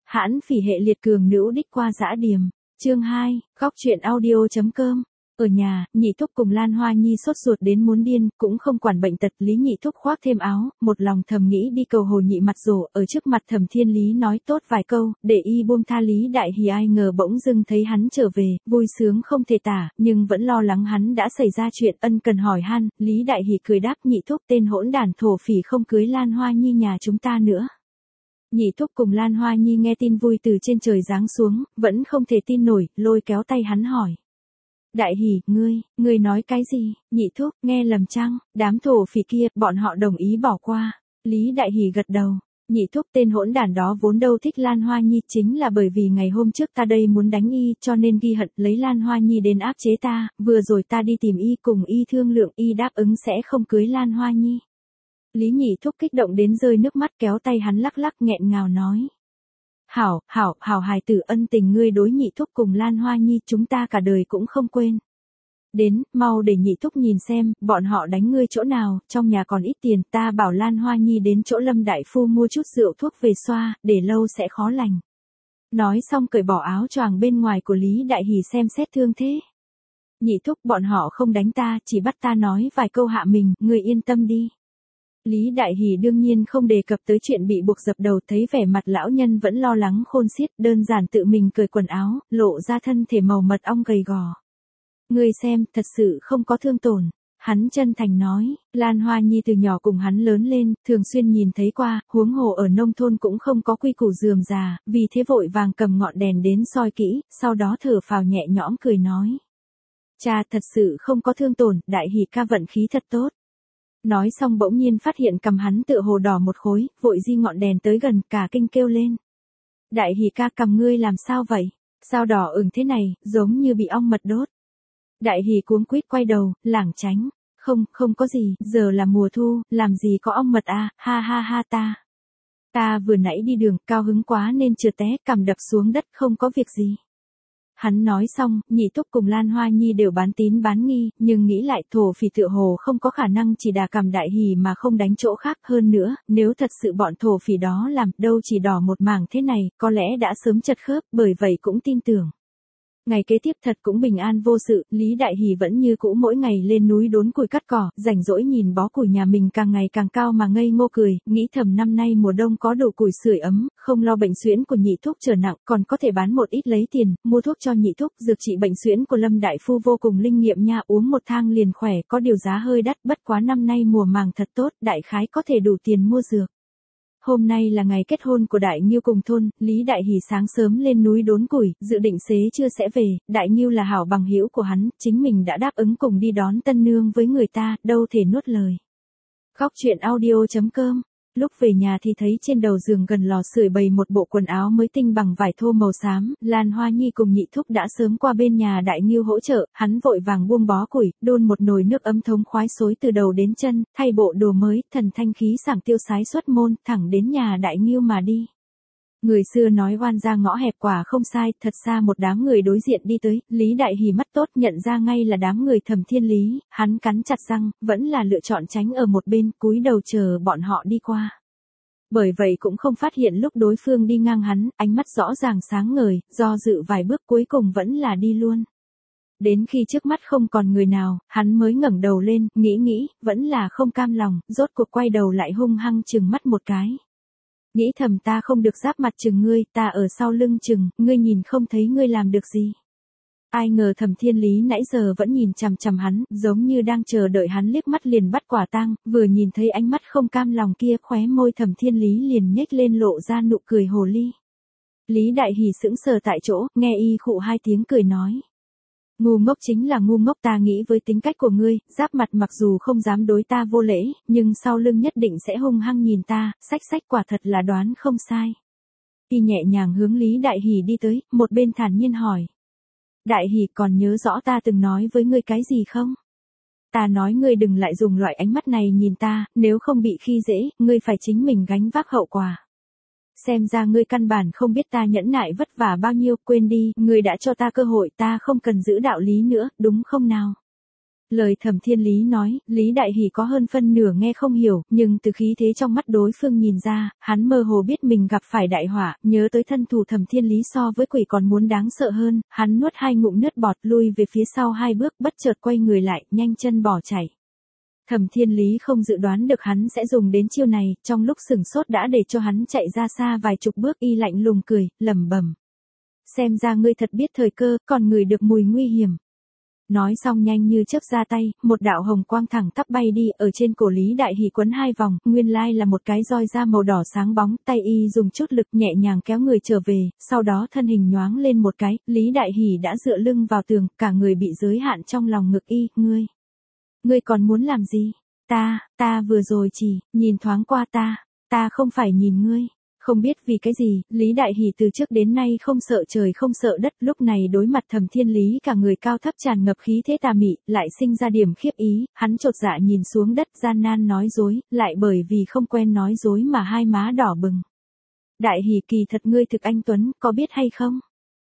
Hãn phỉ hệ liệt cường nữ đích qua dã điềm. Chương 2, góc truyện audio.com. Ở nhà, Nhị Thúc cùng Lan Hoa Nhi sốt ruột đến muốn điên, cũng không quản bệnh tật. Lý Nhị Thúc khoác thêm áo, một lòng thầm nghĩ đi cầu Hồ Nhị Mặt Rồ, ở trước mặt Thẩm Thiên Lý nói tốt vài câu, để y buông tha Lý Đại Hỉ. Ai ngờ bỗng dưng thấy hắn trở về, vui sướng không thể tả, nhưng vẫn lo lắng hắn đã xảy ra chuyện, ân cần hỏi han. Lý Đại Hỉ cười đáp: Nhị Thúc, tên hỗn đản thổ phỉ không cưới Lan Hoa Nhi nhà chúng ta nữa. Nhị Thúc cùng Lan Hoa Nhi nghe tin vui từ trên trời giáng xuống, vẫn không thể tin nổi, lôi kéo tay hắn hỏi: Đại Hỉ, ngươi nói cái gì? Nhị Thúc, nghe lầm chăng? Đám thổ phỉ kia, bọn họ đồng ý bỏ qua. Lý Đại Hỉ gật đầu. Nhị Thúc, tên hỗn đản đó vốn đâu thích Lan Hoa Nhi, chính là bởi vì ngày hôm trước ta đây muốn đánh y, cho nên ghi hận, lấy Lan Hoa Nhi đến áp chế ta. Vừa rồi ta đi tìm y, cùng y thương lượng, y đáp ứng sẽ không cưới Lan Hoa Nhi. Lý Nhị Thúc kích động đến rơi nước mắt, kéo tay hắn lắc lắc nghẹn ngào nói: Hảo hài tử, ân tình ngươi đối Nhị Thúc cùng Lan Hoa Nhi chúng ta cả đời cũng không quên. Đến, mau để Nhị Thúc nhìn xem, bọn họ đánh ngươi chỗ nào, trong nhà còn ít tiền, ta bảo Lan Hoa Nhi đến chỗ Lâm Đại Phu mua chút rượu thuốc về xoa, để lâu sẽ khó lành. Nói xong cởi bỏ áo choàng bên ngoài của Lý Đại Hỉ xem xét thương thế. Nhị Thúc, bọn họ không đánh ta, chỉ bắt ta nói vài câu hạ mình, ngươi yên tâm đi. Lý Đại Hỉ đương nhiên không đề cập tới chuyện bị buộc dập đầu, thấy vẻ mặt lão nhân vẫn lo lắng khôn xiết, đơn giản tự mình cởi quần áo, lộ ra thân thể màu mật ong gầy gò. Ngươi xem, thật sự không có thương tổn. Hắn chân thành nói, Lan Hoa Nhi từ nhỏ cùng hắn lớn lên, thường xuyên nhìn thấy qua, huống hồ ở nông thôn cũng không có quy củ rườm rà, vì thế vội vàng cầm ngọn đèn đến soi kỹ, sau đó thở phào nhẹ nhõm cười nói: Cha, thật sự không có thương tổn, Đại Hỉ ca vận khí thật tốt. Nói xong bỗng nhiên phát hiện cầm hắn tựa hồ đỏ một khối, vội di ngọn đèn tới gần, cả kinh kêu lên: Đại Hỉ ca, cầm ngươi làm sao vậy? Sao đỏ ửng thế này, giống như bị ong mật đốt. Đại Hỉ cuống quýt quay đầu, lảng tránh: Không có gì, giờ là mùa thu, làm gì có ong mật à, ha, ta vừa nãy đi đường, cao hứng quá nên trượt té, cằm đập xuống đất, không có việc gì. Hắn nói xong, Nhị Thúc cùng Lan Hoa Nhi đều bán tín bán nghi, nhưng nghĩ lại thổ phỉ tựa hồ không có khả năng chỉ đà cầm Đại Hỉ mà không đánh chỗ khác. Hơn nữa, nếu thật sự bọn thổ phỉ đó làm, đâu chỉ đỏ một mảng thế này, có lẽ đã sớm chật khớp, bởi vậy cũng tin tưởng. Ngày kế tiếp thật cũng bình an vô sự, Lý Đại Hỉ vẫn như cũ mỗi ngày lên núi đốn củi cắt cỏ, rảnh rỗi nhìn bó củi nhà mình càng ngày càng cao mà ngây ngô cười, nghĩ thầm năm nay mùa đông có đủ củi sưởi ấm, không lo bệnh suyễn của Nhị Thúc trở nặng, còn có thể bán một ít lấy tiền, mua thuốc cho Nhị Thúc. Dược trị bệnh suyễn của Lâm Đại Phu vô cùng linh nghiệm nha, uống một thang liền khỏe, có điều giá hơi đắt, bất quá năm nay mùa màng thật tốt, đại khái có thể đủ tiền mua dược. Hôm nay là ngày kết hôn của Đại Nghiêu cùng thôn, Lý Đại Hỉ sáng sớm lên núi đốn củi, dự định xế trưa sẽ về. Đại Nghiêu là hảo bằng hữu của hắn, chính mình đã đáp ứng cùng đi đón tân nương với người ta, đâu thể nuốt lời. Góc truyện audio.com. Lúc về nhà thì thấy trên đầu giường gần lò sưởi bày một bộ quần áo mới tinh bằng vải thô màu xám, Lan Hoa Nhi cùng Nhị Thúc đã sớm qua bên nhà Đại Nghiêu hỗ trợ, hắn vội vàng buông bó củi, đun một nồi nước ấm thống khoái xối từ đầu đến chân, thay bộ đồ mới, thần thanh khí sảng tiêu sái xuất môn, thẳng đến nhà Đại Nghiêu mà đi. Người xưa nói oan ra ngõ hẹp quả không sai, thật xa một đám người đối diện đi tới, Lý Đại Hỉ mắt tốt nhận ra ngay là đám người Thẩm Thiên Lý, hắn cắn chặt răng, vẫn là lựa chọn tránh ở một bên, cúi đầu chờ bọn họ đi qua. Bởi vậy cũng không phát hiện lúc đối phương đi ngang hắn, ánh mắt rõ ràng sáng ngời, do dự vài bước cuối cùng vẫn là đi luôn. Đến khi trước mắt không còn người nào, hắn mới ngẩng đầu lên, nghĩ, vẫn là không cam lòng, rốt cuộc quay đầu lại hung hăng chừng mắt một cái. Nghĩ thầm ta không được giáp mặt chừng ngươi, ta ở sau lưng chừng, ngươi nhìn không thấy ngươi làm được gì. Ai ngờ Thẩm Thiên Lý nãy giờ vẫn nhìn chằm chằm hắn, giống như đang chờ đợi hắn liếc mắt liền bắt quả tang, vừa nhìn thấy ánh mắt không cam lòng kia, khóe môi Thẩm Thiên Lý liền nhếch lên lộ ra nụ cười hồ ly. Lý Đại Hỉ sững sờ tại chỗ, nghe y khụ hai tiếng cười nói: Ngu ngốc chính là ngu ngốc, ta nghĩ với tính cách của ngươi, giáp mặt mặc dù không dám đối ta vô lễ, nhưng sau lưng nhất định sẽ hung hăng nhìn ta, sách quả thật là đoán không sai. Y nhẹ nhàng hướng Lý Đại Hỉ đi tới, một bên thản nhiên hỏi: Đại Hỉ, còn nhớ rõ ta từng nói với ngươi cái gì không? Ta nói ngươi đừng lại dùng loại ánh mắt này nhìn ta, nếu không bị khi dễ, ngươi phải chính mình gánh vác hậu quả. Xem ra ngươi căn bản không biết ta nhẫn nại vất vả bao nhiêu, quên đi, ngươi đã cho ta cơ hội, ta không cần giữ đạo lý nữa, đúng không nào? Lời Thẩm Thiên Lý nói, Lý Đại Hỷ có hơn phân nửa nghe không hiểu, nhưng từ khí thế trong mắt đối phương nhìn ra, hắn mơ hồ biết mình gặp phải đại họa, nhớ tới thân thủ Thẩm Thiên Lý so với quỷ còn muốn đáng sợ hơn, hắn nuốt 2 ngụm nước bọt lui về phía sau 2 bước, bất chợt quay người lại, nhanh chân bỏ chạy. Thẩm Thiên Lý không dự đoán được hắn sẽ dùng đến chiêu này, trong lúc sửng sốt đã để cho hắn chạy ra xa vài chục bước, y lạnh lùng cười, lẩm bẩm. Xem ra ngươi thật biết thời cơ, còn ngửi được mùi nguy hiểm. Nói xong nhanh như chớp ra tay, một đạo hồng quang thẳng tắp bay đi, ở trên cổ Lý Đại Hỷ quấn 2 vòng, nguyên lai là một cái roi da màu đỏ sáng bóng, tay y dùng chút lực nhẹ nhàng kéo người trở về, sau đó thân hình nhoáng lên một cái, Lý Đại Hỷ đã dựa lưng vào tường, cả người bị giới hạn trong lòng ngực y, ngươi còn muốn làm gì? Ta vừa rồi chỉ, nhìn thoáng qua ta không phải nhìn ngươi. Không biết vì cái gì, Lý Đại Hỷ từ trước đến nay không sợ trời không sợ đất, lúc này đối mặt Thẩm Thiên Lý cả người cao thấp tràn ngập khí thế tà mị, lại sinh ra điểm khiếp ý, hắn chột dạ nhìn xuống đất gian nan nói dối, lại bởi vì không quen nói dối mà hai má đỏ bừng. Đại Hỷ kỳ thật ngươi thực anh tuấn, có biết hay không?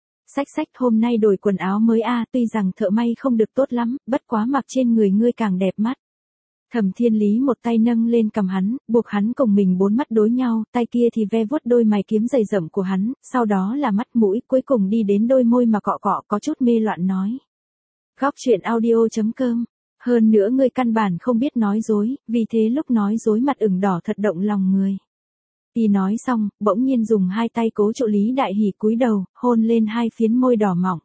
Xách hôm nay đổi quần áo mới tuy rằng thợ may không được tốt lắm, bất quá mặc trên người ngươi càng đẹp mắt. Thẩm Thiên Lý một tay nâng lên cầm hắn, buộc hắn cùng mình 4 mắt đối nhau, tay kia thì ve vuốt đôi mày kiếm dày rậm của hắn, sau đó là mắt mũi, cuối cùng đi đến đôi môi mà cọ cọ, có chút mê loạn nói. Góc truyện audio.com. Hơn nữa ngươi căn bản không biết nói dối, vì thế lúc nói dối mặt ửng đỏ thật động lòng người. Y nói xong, bỗng nhiên dùng 2 tay cố trụ Lý Đại Hỷ cúi đầu, hôn lên 2 phiến môi đỏ mọng.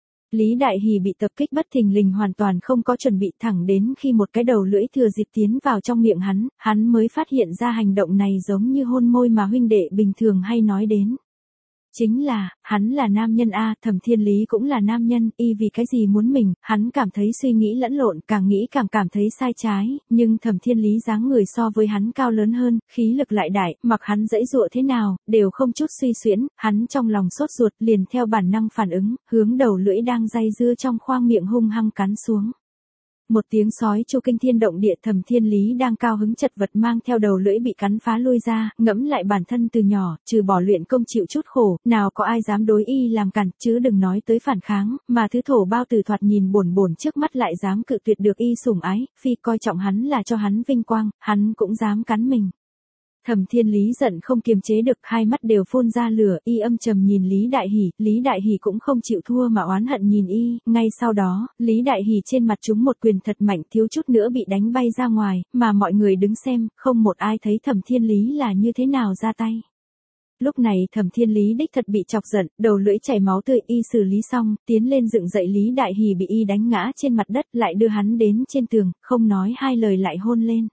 Lý Đại Hỷ bị tập kích bất thình lình hoàn toàn không có chuẩn bị, thẳng đến khi một cái đầu lưỡi thừa dịp tiến vào trong miệng hắn mới phát hiện ra hành động này giống như hôn môi mà huynh đệ bình thường hay nói đến. Chính là, hắn là nam nhân Thẩm Thiên Lý cũng là nam nhân, y vì cái gì muốn mình, hắn cảm thấy suy nghĩ lẫn lộn, càng nghĩ càng cảm thấy sai trái, nhưng Thẩm Thiên Lý dáng người so với hắn cao lớn hơn, khí lực lại đại, mặc hắn dãy dụa thế nào, đều không chút suy xuyễn, hắn trong lòng sốt ruột, liền theo bản năng phản ứng, hướng đầu lưỡi đang day dưa trong khoang miệng hung hăng cắn xuống. Một tiếng sói chu kinh thiên động địa, Thẩm Thiên Lý đang cao hứng chật vật mang theo đầu lưỡi bị cắn phá lui ra, ngẫm lại bản thân từ nhỏ, trừ bỏ luyện công chịu chút khổ, nào có ai dám đối y làm cản, chứ đừng nói tới phản kháng, mà thứ thổ bao tử thoạt nhìn bổn trước mắt lại dám cự tuyệt được y sủng ái, phi coi trọng hắn là cho hắn vinh quang, hắn cũng dám cắn mình. Thẩm Thiên Lý giận không kiềm chế được, 2 mắt đều phun ra lửa, y âm trầm nhìn Lý Đại Hỷ cũng không chịu thua mà oán hận nhìn y, ngay sau đó, Lý Đại Hỷ trên mặt trúng một quyền thật mạnh, thiếu chút nữa bị đánh bay ra ngoài, mà mọi người đứng xem, không một ai thấy Thẩm Thiên Lý là như thế nào ra tay. Lúc này Thẩm Thiên Lý đích thật bị chọc giận, đầu lưỡi chảy máu tươi, y xử lý xong, tiến lên dựng dậy Lý Đại Hỷ bị y đánh ngã trên mặt đất, lại đưa hắn đến trên tường, không nói 2 lời lại hôn lên.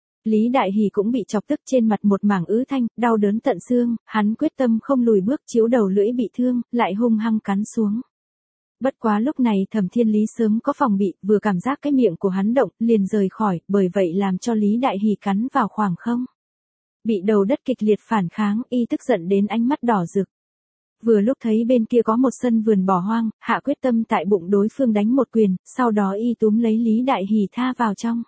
Lý Đại Hỷ cũng bị chọc tức, trên mặt một mảng ứ thanh, đau đớn tận xương, hắn quyết tâm không lùi bước, chiếu đầu lưỡi bị thương, lại hung hăng cắn xuống. Bất quá lúc này Thẩm Thiên Lý sớm có phòng bị, vừa cảm giác cái miệng của hắn động, liền rời khỏi, bởi vậy làm cho Lý Đại Hỷ cắn vào khoảng không. Bị đầu đất kịch liệt phản kháng, y tức giận đến ánh mắt đỏ rực. Vừa lúc thấy bên kia có một sân vườn bỏ hoang, hạ quyết tâm tại bụng đối phương đánh một quyền, sau đó y túm lấy Lý Đại Hỷ tha vào trong.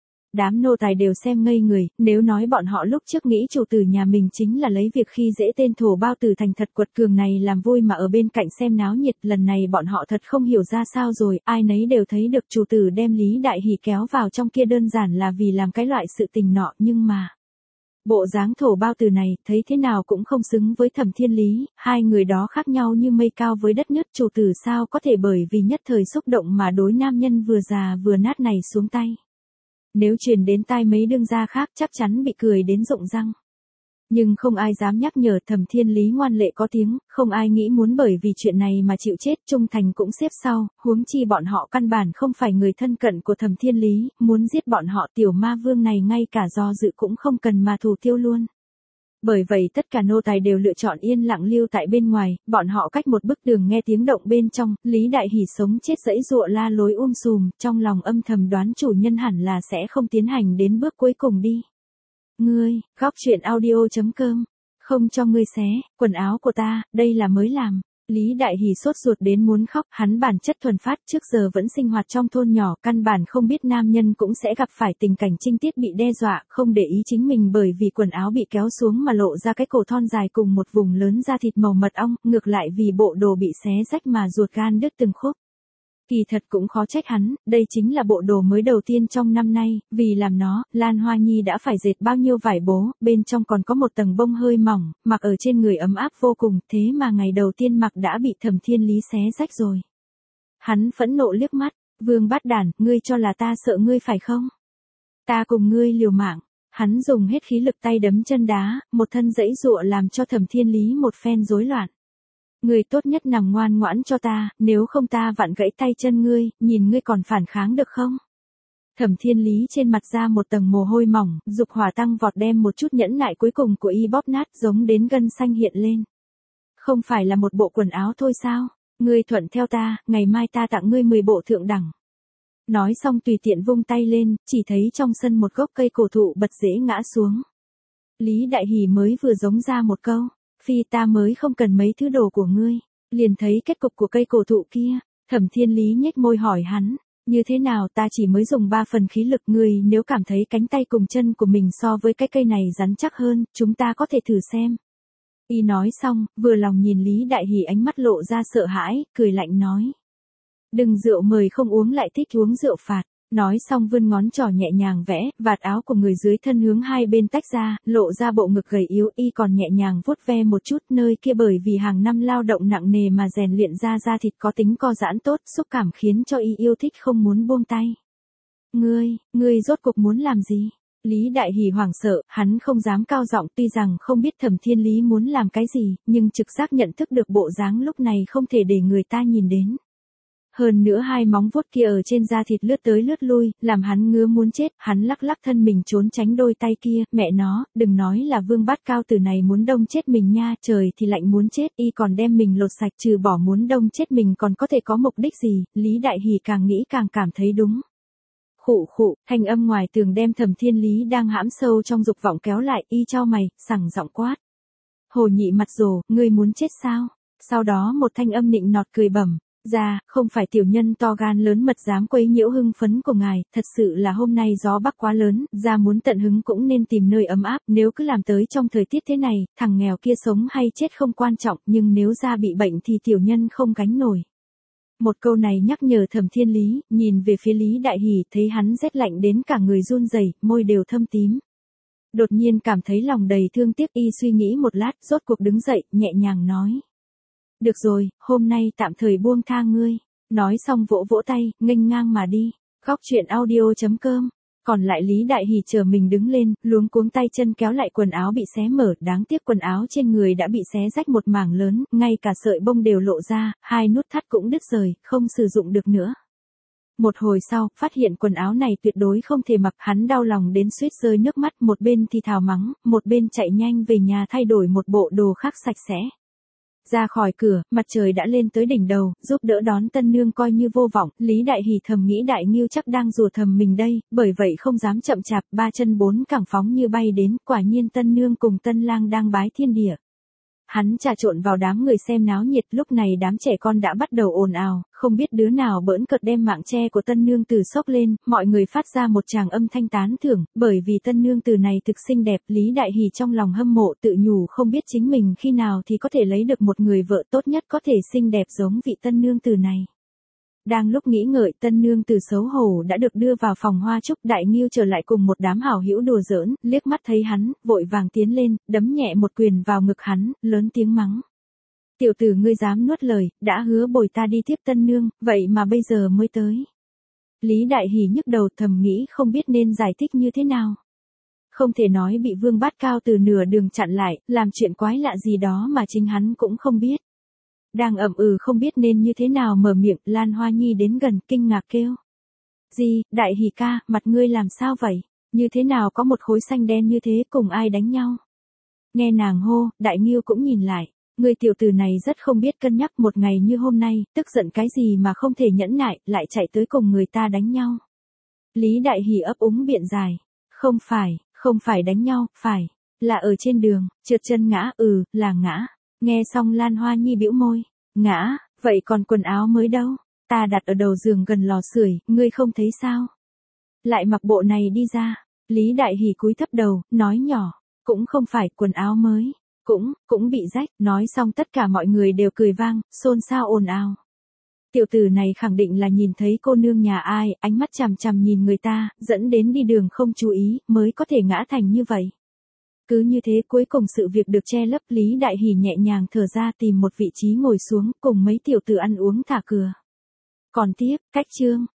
Đám nô tài đều xem ngây người, nếu nói bọn họ lúc trước nghĩ chủ tử nhà mình chính là lấy việc khi dễ tên thổ bao tử thành thật quật cường này làm vui mà ở bên cạnh xem náo nhiệt, lần này bọn họ thật không hiểu ra sao rồi, ai nấy đều thấy được chủ tử đem Lý Đại Hỷ kéo vào trong kia đơn giản là vì làm cái loại sự tình nọ, nhưng mà bộ dáng thổ bao tử này, thấy thế nào cũng không xứng với Thẩm Thiên Lý, hai người đó khác nhau như mây cao với đất nứt, chủ tử sao có thể bởi vì nhất thời xúc động mà đối nam nhân vừa già vừa nát này xuống tay. Nếu truyền đến tai mấy đương gia khác chắc chắn bị cười đến rụng răng. Nhưng không ai dám nhắc nhở, Thẩm Thiên Lý ngoan lệ có tiếng, không ai nghĩ muốn bởi vì chuyện này mà chịu chết, trung thành cũng xếp sau, huống chi bọn họ căn bản không phải người thân cận của Thẩm Thiên Lý, muốn giết bọn họ tiểu ma vương này ngay cả do dự cũng không cần mà thủ tiêu luôn. Bởi vậy tất cả nô tài đều lựa chọn yên lặng lưu tại bên ngoài, bọn họ cách một bức tường nghe tiếng động bên trong, Lý Đại Hỷ sống chết dẫy dụa la lối sùm, trong lòng âm thầm đoán chủ nhân hẳn là sẽ không tiến hành đến bước cuối cùng đi. Ngươi, góc truyện audio.com, không cho ngươi xé, quần áo của ta, đây là mới làm. Lý Đại Hỷ sốt ruột đến muốn khóc, hắn bản chất thuần phát trước giờ vẫn sinh hoạt trong thôn nhỏ, căn bản không biết nam nhân cũng sẽ gặp phải tình cảnh trinh tiết bị đe dọa, không để ý chính mình bởi vì quần áo bị kéo xuống mà lộ ra cái cổ thon dài cùng một vùng lớn da thịt màu mật ong, ngược lại vì bộ đồ bị xé rách mà ruột gan đứt từng khúc. Kỳ thật cũng khó trách hắn, đây chính là bộ đồ mới đầu tiên trong năm nay, vì làm nó, Lan Hoa Nhi đã phải dệt bao nhiêu vải bố, bên trong còn có một tầng bông hơi mỏng, mặc ở trên người ấm áp vô cùng, thế mà ngày đầu tiên mặc đã bị Thẩm Thiên Lý xé rách rồi. Hắn phẫn nộ liếc mắt, Vương Bát Đản, ngươi cho là ta sợ ngươi phải không? Ta cùng ngươi liều mạng. Hắn dùng hết khí lực tay đấm chân đá, một thân dãy dụa làm cho Thẩm Thiên Lý một phen rối loạn. Ngươi tốt nhất nằm ngoan ngoãn cho ta, nếu không ta vặn gãy tay chân ngươi, nhìn ngươi còn phản kháng được không? Thẩm Thiên Lý trên mặt ra một tầng mồ hôi mỏng, dục hỏa tăng vọt đem một chút nhẫn nại cuối cùng của y bóp nát giống đến gân xanh hiện lên. Không phải là một bộ quần áo thôi sao? Ngươi thuận theo ta, ngày mai ta tặng ngươi 10 bộ thượng đẳng. Nói xong tùy tiện vung tay lên, chỉ thấy trong sân một gốc cây cổ thụ bật rễ ngã xuống. Lý Đại Hỷ mới vừa giống ra một câu, phi ta mới không cần mấy thứ đồ của ngươi, liền thấy kết cục của cây cổ thụ kia. Thẩm Thiên Lý nhếch môi hỏi hắn, như thế nào, ta chỉ mới dùng 3 phần khí lực, ngươi nếu cảm thấy cánh tay cùng chân của mình so với cái cây này rắn chắc hơn, chúng ta có thể thử xem. Y nói xong, vừa lòng nhìn Lý Đại Hỷ ánh mắt lộ ra sợ hãi, cười lạnh nói. Đừng rượu mời không uống lại thích uống rượu phạt. Nói xong vươn ngón trỏ nhẹ nhàng vẽ, vạt áo của người dưới thân hướng hai bên tách ra, lộ ra bộ ngực gầy yếu, y còn nhẹ nhàng vuốt ve một chút nơi kia bởi vì hàng năm lao động nặng nề mà rèn luyện ra da thịt có tính co giãn tốt, xúc cảm khiến cho y yêu thích không muốn buông tay. Ngươi rốt cuộc muốn làm gì? Lý Đại Hỷ hoảng sợ, hắn không dám cao giọng, tuy rằng không biết Thẩm Thiên Lý muốn làm cái gì, nhưng trực giác nhận thức được bộ dáng lúc này không thể để người ta nhìn đến. Hơn nữa hai móng vuốt kia ở trên da thịt lướt tới lướt lui, làm hắn ngứa muốn chết, hắn lắc lắc thân mình trốn tránh đôi tay kia, mẹ nó, đừng nói là Vương Bát Cao Tử này muốn đông chết mình nha, trời thì lạnh muốn chết, y còn đem mình lột sạch, trừ bỏ muốn đông chết mình còn có thể có mục đích gì, Lý Đại Hỷ càng nghĩ càng cảm thấy đúng. Khụ khụ, thanh âm ngoài tường đem Thẩm Thiên Lý đang hãm sâu trong dục vọng kéo lại, y chau mày, sẳng giọng quát. Hồ Nhị Mặt Rồ, ngươi muốn chết sao? Sau đó một thanh âm nịnh nọt cười bẩm. Ra, không phải tiểu nhân to gan lớn mật dám quấy nhiễu hưng phấn của ngài, thật sự là hôm nay gió bắc quá lớn, ra muốn tận hứng cũng nên tìm nơi ấm áp, nếu cứ làm tới trong thời tiết thế này, thằng nghèo kia sống hay chết không quan trọng, nhưng nếu ra bị bệnh thì tiểu nhân không gánh nổi. Một câu này nhắc nhở Thẩm Thiên Lý, nhìn về phía Lý Đại Hỷ, thấy hắn rét lạnh đến cả người run rẩy, môi đều thâm tím. Đột nhiên cảm thấy lòng đầy thương tiếc, y suy nghĩ một lát, rốt cuộc đứng dậy, nhẹ nhàng nói. Được rồi, hôm nay tạm thời buông tha ngươi. Nói xong vỗ vỗ tay, nghênh ngang mà đi. Góc truyện audio.com. Còn lại Lý Đại Hỷ chờ mình đứng lên, luống cuống tay chân kéo lại quần áo bị xé mở, đáng tiếc quần áo trên người đã bị xé rách một mảng lớn, ngay cả sợi bông đều lộ ra, hai nút thắt cũng đứt rời, không sử dụng được nữa. Một hồi sau, phát hiện quần áo này tuyệt đối không thể mặc, hắn đau lòng đến suýt rơi nước mắt, một bên thì thào mắng, một bên chạy nhanh về nhà thay đổi một bộ đồ khác sạch sẽ. Ra khỏi cửa, mặt trời đã lên tới đỉnh đầu, giúp đỡ đón tân nương coi như vô vọng, Lý Đại Hỷ thầm nghĩ Đại Ngưu chắc đang rủa thầm mình đây, bởi vậy không dám chậm chạp, ba chân bốn cẳng phóng như bay đến, quả nhiên tân nương cùng tân lang đang bái thiên địa. Hắn trà trộn vào đám người xem náo nhiệt, lúc này đám trẻ con đã bắt đầu ồn ào, không biết đứa nào bỡn cợt đem mạng che của tân nương tử xốc lên, mọi người phát ra một tràng âm thanh tán thưởng, bởi vì tân nương tử này thực xinh đẹp, Lý Đại Hỷ trong lòng hâm mộ tự nhủ không biết chính mình khi nào thì có thể lấy được một người vợ tốt nhất có thể xinh đẹp giống vị tân nương tử này. Đang lúc nghĩ ngợi, tân nương tử xấu hổ đã được đưa vào phòng hoa trúc, Đại Ngưu trở lại cùng một đám hảo hữu đùa giỡn, liếc mắt thấy hắn, vội vàng tiến lên, đấm nhẹ một quyền vào ngực hắn, lớn tiếng mắng. Tiểu tử ngươi dám nuốt lời, đã hứa bồi ta đi tiếp tân nương, vậy mà bây giờ mới tới. Lý Đại Hỷ nhức đầu thầm nghĩ không biết nên giải thích như thế nào. Không thể nói bị Vương Bát Cao từ nửa đường chặn lại, làm chuyện quái lạ gì đó mà chính hắn cũng không biết. Đang ậm không biết nên như thế nào mở miệng, Lan Hoa Nhi đến gần, kinh ngạc kêu. Gì, Đại Hỷ ca, mặt ngươi làm sao vậy? Như thế nào có một khối xanh đen như thế, cùng ai đánh nhau? Nghe nàng hô, Đại Ngưu cũng nhìn lại. Người tiểu tử này rất không biết cân nhắc, một ngày như hôm nay, tức giận cái gì mà không thể nhẫn nại, lại chạy tới cùng người ta đánh nhau. Lý Đại Hỷ ấp úng biện giải. Không phải đánh nhau, phải, là ở trên đường, trượt chân ngã, là ngã. Nghe xong Lan Hoa Nhi bĩu môi, ngã, vậy còn quần áo mới đâu, ta đặt ở đầu giường gần lò sưởi, ngươi không thấy sao? Lại mặc bộ này đi ra, Lý Đại Hỷ cúi thấp đầu, nói nhỏ, cũng không phải quần áo mới, cũng bị rách, nói xong tất cả mọi người đều cười vang, xôn xao ồn ào. Tiểu tử này khẳng định là nhìn thấy cô nương nhà ai, ánh mắt chằm chằm nhìn người ta, dẫn đến đi đường không chú ý, mới có thể ngã thành như vậy. Cứ như thế cuối cùng sự việc được che lấp, Lý Đại Hỷ nhẹ nhàng thở ra tìm một vị trí ngồi xuống, cùng mấy tiểu tử ăn uống thả cửa. Còn tiếp, cách chương.